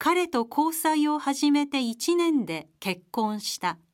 彼と交際を始めて1年で結婚した。